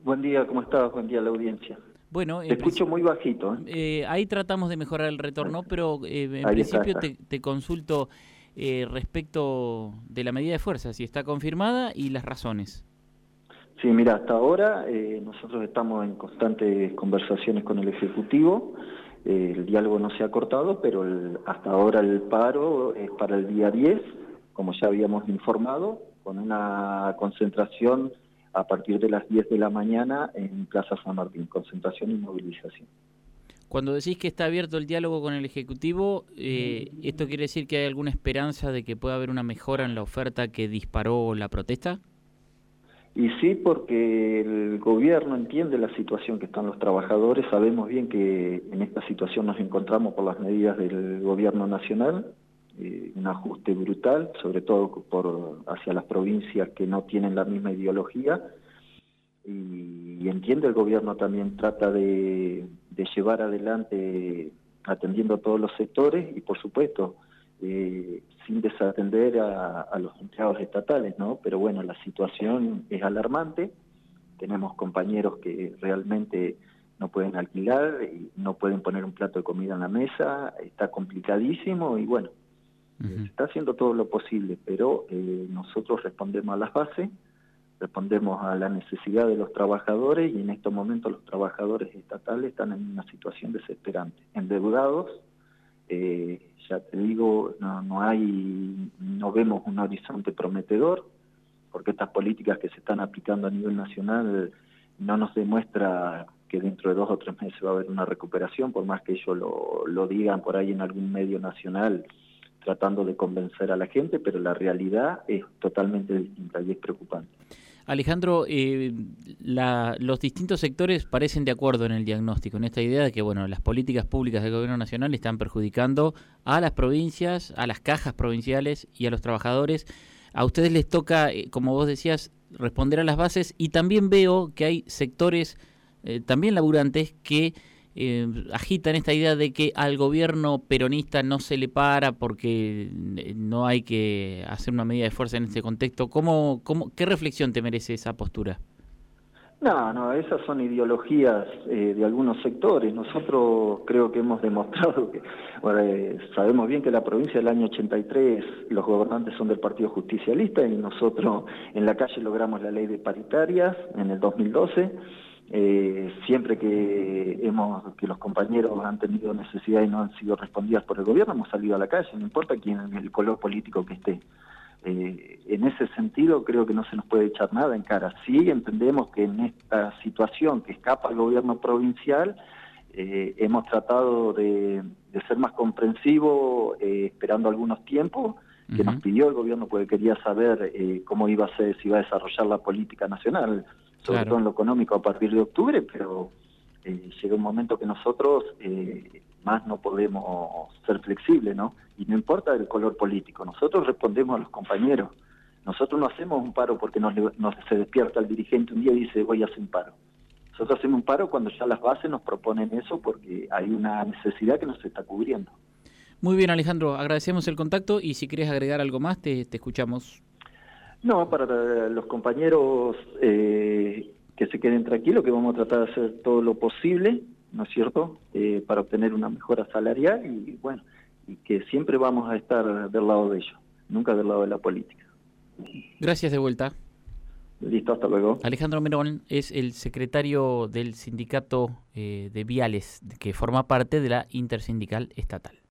Buen día, ¿cómo estás? Buen día a la audiencia. Bueno, Te escucho muy bajito, ¿eh? ahí tratamos de mejorar el retorno, pero en Ahí está, principio está. te consulto respecto de la medida de fuerza, si está confirmada y las razones. Sí, mira, hasta ahora nosotros estamos en constantes conversaciones con el Ejecutivo. El diálogo no se ha cortado, pero hasta ahora el paro es para el día 10, como ya habíamos informado, con una concentración a partir de las 10 de la mañana en Plaza San Martín, concentración y movilización. Cuando decís que está abierto el diálogo con el Ejecutivo, ¿esto quiere decir que hay alguna esperanza de que pueda haber una mejora en la oferta que disparó la protesta? Y sí, porque el gobierno entiende la situación que están los trabajadores. Sabemos bien que en esta situación nos encontramos por las medidas del gobierno nacional, un ajuste brutal, sobre todo hacia las provincias que no tienen la misma ideología. Y entiende el gobierno también, trata de llevar adelante atendiendo a todos los sectores y por supuesto sin desatender a los empleados estatales, ¿no? Pero bueno, la situación es alarmante, tenemos compañeros que realmente no pueden alquilar, y no pueden poner un plato de comida en la mesa, está complicadísimo y bueno, se está haciendo todo lo posible, pero nosotros respondemos a las bases, respondemos a la necesidad de los trabajadores y en estos momentos los trabajadores estatales están en una situación desesperante, endeudados. Ya te digo, no vemos un horizonte prometedor, porque estas políticas que se están aplicando a nivel nacional no nos demuestra que dentro de 2 o 3 meses va a haber una recuperación, por más que ellos lo digan por ahí en algún medio nacional tratando de convencer a la gente, pero la realidad es totalmente distinta y es preocupante. Alejandro, los distintos sectores parecen de acuerdo en el diagnóstico, en esta idea de que bueno, las políticas públicas del gobierno nacional están perjudicando a las provincias, a las cajas provinciales y a los trabajadores. A ustedes les toca, como vos decías, responder a las bases y también veo que hay sectores también laburantes que agitan esta idea de que al gobierno peronista no se le para porque no hay que hacer una medida de fuerza en este contexto. ¿Qué reflexión te merece esa postura? No, esas son ideologías de algunos sectores. Nosotros creo que hemos demostrado que, bueno, sabemos bien que la provincia del año 83 los gobernantes son del Partido Justicialista y nosotros en la calle logramos la ley de paritarias en el 2012. Siempre que los compañeros han tenido necesidad y no han sido respondidas por el gobierno, hemos salido a la calle, no importa quién el color político que esté. En ese sentido creo que no se nos puede echar nada en cara. Sí entendemos que en esta situación que escapa al gobierno provincial hemos tratado de ser más comprensivos esperando algunos tiempos que nos pidió el gobierno porque quería saber cómo iba a ser, si iba a desarrollar la política nacional, sobre todo en lo económico a partir de octubre, pero llega un momento que nosotros más no podemos ser flexibles, ¿no? Y no importa el color político, nosotros respondemos a los compañeros. Nosotros no hacemos un paro porque se despierta el dirigente un día y dice voy a hacer un paro. Nosotros hacemos un paro cuando ya las bases nos proponen eso porque hay una necesidad que nos está cubriendo. Muy bien, Alejandro, agradecemos el contacto y si querés agregar algo más, te escuchamos. No, para los compañeros que se queden tranquilos, que vamos a tratar de hacer todo lo posible, ¿no es cierto?, para obtener una mejora salarial y bueno, y que siempre vamos a estar del lado de ellos, nunca del lado de la política. Gracias de vuelta. Listo, hasta luego. Alejandro Merón es el secretario del sindicato de Viales, que forma parte de la Intersindical Estatal.